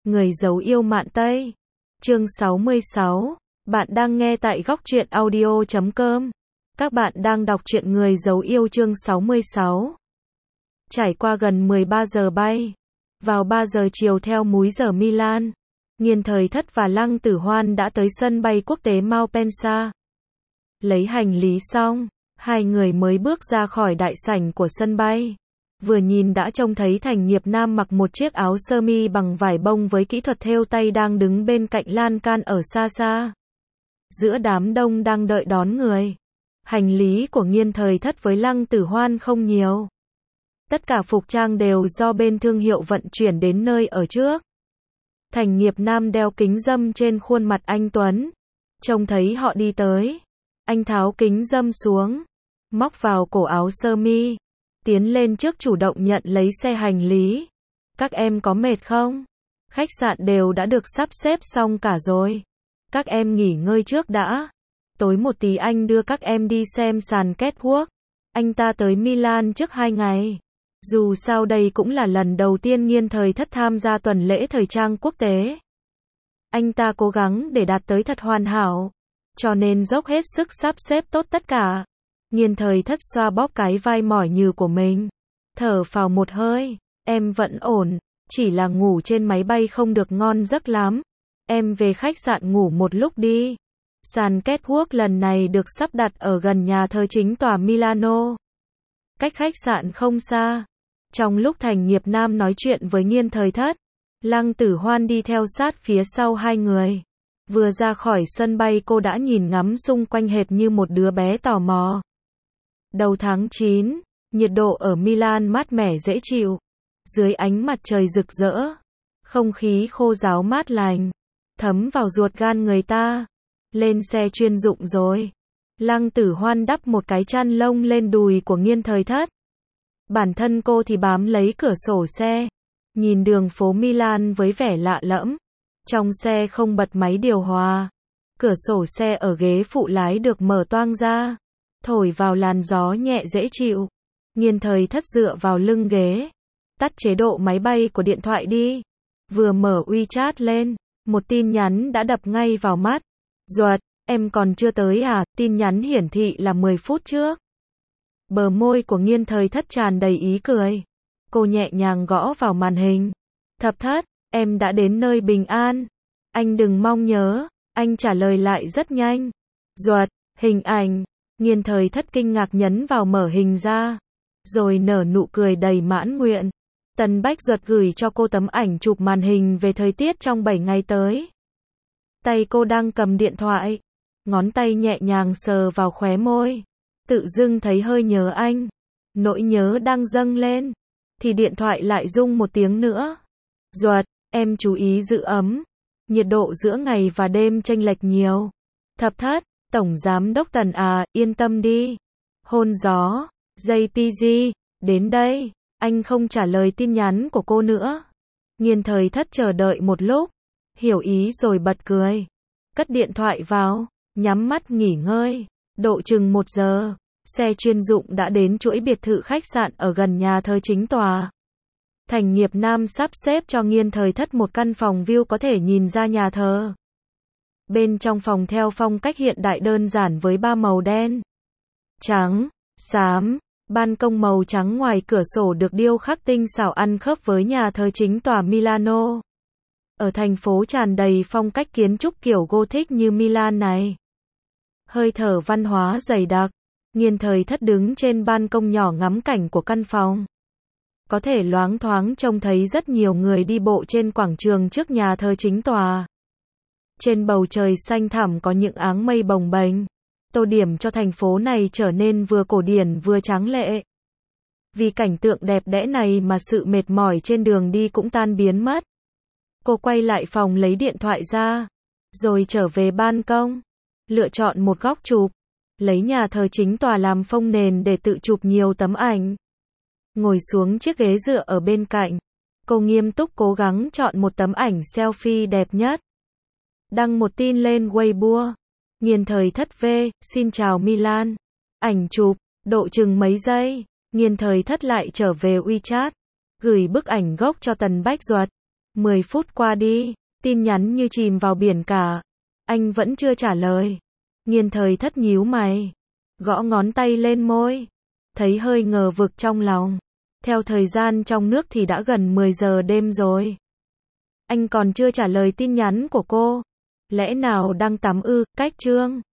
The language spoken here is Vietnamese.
Người giấu yêu mạn Tây. Chương 66. Bạn đang nghe tại Góc Truyện Audio.com. Các bạn đang đọc truyện Người giấu yêu chương 66. Trải qua gần 13 giờ bay. Vào 3 giờ chiều theo múi giờ Milan, Nghiên Thời Thất và Lăng Tử Hoan đã tới sân bay quốc tế Malpensa. Lấy hành lý xong, hai người mới bước ra khỏi đại sảnh của sân bay. Vừa nhìn đã trông thấy Thành Nghiệp Nam mặc một chiếc áo sơ mi bằng vải bông với kỹ thuật thêu tay đang đứng bên cạnh lan can ở xa xa. Giữa đám đông đang đợi đón người. Hành lý của Nghiên Thời Thất với Lăng Tử Hoan không nhiều. Tất cả phục trang đều do bên thương hiệu vận chuyển đến nơi ở trước. Thành Nghiệp Nam đeo kính râm trên khuôn mặt anh tuấn. Trông thấy họ đi tới, anh tháo kính râm xuống, móc vào cổ áo sơ mi, tiến lên trước chủ động nhận lấy xe hành lý. Các em có mệt không? Khách sạn đều đã được sắp xếp xong cả rồi. Các em nghỉ ngơi trước đã. Tối một tí anh đưa các em đi xem sàn catwalk. Anh ta tới Milan trước 2 ngày. Dù sao đây cũng là lần đầu tiên Nghiên Thời Thất tham gia tuần lễ thời trang quốc tế. Anh ta cố gắng để đạt tới thật hoàn hảo, cho nên dốc hết sức sắp xếp tốt tất cả. Nghiên Thời Thất xoa bóp cái vai mỏi nhừ của mình, thở phào một hơi. Em vẫn ổn, chỉ là ngủ trên máy bay không được ngon giấc lắm. Em về khách sạn ngủ một lúc đi. Sàn catwalk lần này được sắp đặt ở gần nhà thờ chính tòa Milano, cách khách sạn không xa. Trong lúc Thành Nghiệp Nam nói chuyện với Nghiên Thời Thất, Lăng Tử Hoan đi theo sát phía sau hai người. Vừa ra khỏi sân bay cô đã nhìn ngắm xung quanh hệt như một đứa bé tò mò. Đầu tháng 9, nhiệt độ ở Milan mát mẻ dễ chịu. Dưới ánh mặt trời rực rỡ, không khí khô ráo mát lành, thấm vào ruột gan người ta. Lên xe chuyên dụng rồi. Lăng Tử Hoan đắp một cái chăn lông lên đùi của Nghiên Thời Thất. Bản thân cô thì bám lấy cửa sổ xe, nhìn đường phố Milan với vẻ lạ lẫm. Trong xe không bật máy điều hòa. Cửa sổ xe ở ghế phụ lái được mở toang ra, thổi vào làn gió nhẹ dễ chịu. Nghiên Thời Thất dựa vào lưng ghế, tắt chế độ máy bay của điện thoại đi. Vừa mở WeChat lên, một tin nhắn đã đập ngay vào mắt. Duật, em còn chưa tới à? Tin nhắn hiển thị là 10 phút trước. Bờ môi của Nghiên Thời Thất tràn đầy ý cười. Cô nhẹ nhàng gõ vào màn hình. Thập Thất, em đã đến nơi bình an. Anh đừng mong nhớ. Anh trả lời lại rất nhanh. Duật, hình ảnh. Nghiên Thời Thất kinh ngạc nhấn vào mở hình ra, rồi nở nụ cười đầy mãn nguyện. Tần Bách Duật gửi cho cô tấm ảnh chụp màn hình về thời tiết trong 7 ngày tới. Tay cô đang cầm điện thoại, ngón tay nhẹ nhàng sờ vào khóe môi. Tự dưng thấy hơi nhớ anh. Nỗi nhớ đang dâng lên, thì điện thoại lại rung một tiếng nữa. Duật, em chú ý giữ ấm. Nhiệt độ giữa ngày và đêm chênh lệch nhiều. Thập Thất, Tổng Giám đốc Tần à, yên tâm đi. Hôn gió, JPG, đến đây. Anh không trả lời tin nhắn của cô nữa. Nghiên Thời Thất chờ đợi một lúc, hiểu ý rồi bật cười. Cất điện thoại vào, nhắm mắt nghỉ ngơi. Độ chừng 1 giờ, xe chuyên dụng đã đến chuỗi biệt thự khách sạn ở gần nhà thờ chính tòa. Thành Nghiệp Nam sắp xếp cho Nghiên Thời Thất một căn phòng view có thể nhìn ra nhà thờ. Bên trong phòng theo phong cách hiện đại đơn giản với 3 màu đen, trắng, xám. Ban công màu trắng ngoài cửa sổ được điêu khắc tinh xảo ăn khớp với nhà thờ chính tòa Milano. Ở thành phố tràn đầy phong cách kiến trúc kiểu Gothic như Milan này, hơi thở văn hóa dày đặc. Nghiên Thời Thất đứng trên ban công nhỏ ngắm cảnh của căn phòng. Có thể loáng thoáng trông thấy rất nhiều người đi bộ trên quảng trường trước nhà thờ chính tòa. Trên bầu trời xanh thẳm có những áng mây bồng bềnh, tô điểm cho thành phố này trở nên vừa cổ điển vừa tráng lệ. Vì cảnh tượng đẹp đẽ này mà sự mệt mỏi trên đường đi cũng tan biến mất. Cô quay lại phòng lấy điện thoại ra, rồi trở về ban công, lựa chọn một góc chụp, lấy nhà thờ chính tòa làm phông nền để tự chụp nhiều tấm ảnh. Ngồi xuống chiếc ghế dựa ở bên cạnh, cô nghiêm túc cố gắng chọn một tấm ảnh selfie đẹp nhất. Đăng một tin lên Weibo. Nghiên Thời Thất V, xin chào Milan. Ảnh chụp, độ chừng mấy giây. Nghiên Thời Thất lại trở về WeChat, gửi bức ảnh gốc cho Tần Bách Duật. 10 phút qua đi, tin nhắn như chìm vào biển cả. Anh vẫn chưa trả lời. Nghiên Thời Thất nhíu mày, gõ ngón tay lên môi, thấy hơi ngờ vực trong lòng. Theo thời gian trong nước thì đã gần 10 giờ đêm rồi. Anh còn chưa trả lời tin nhắn của cô. Lẽ nào đang tắm ư? Cách chương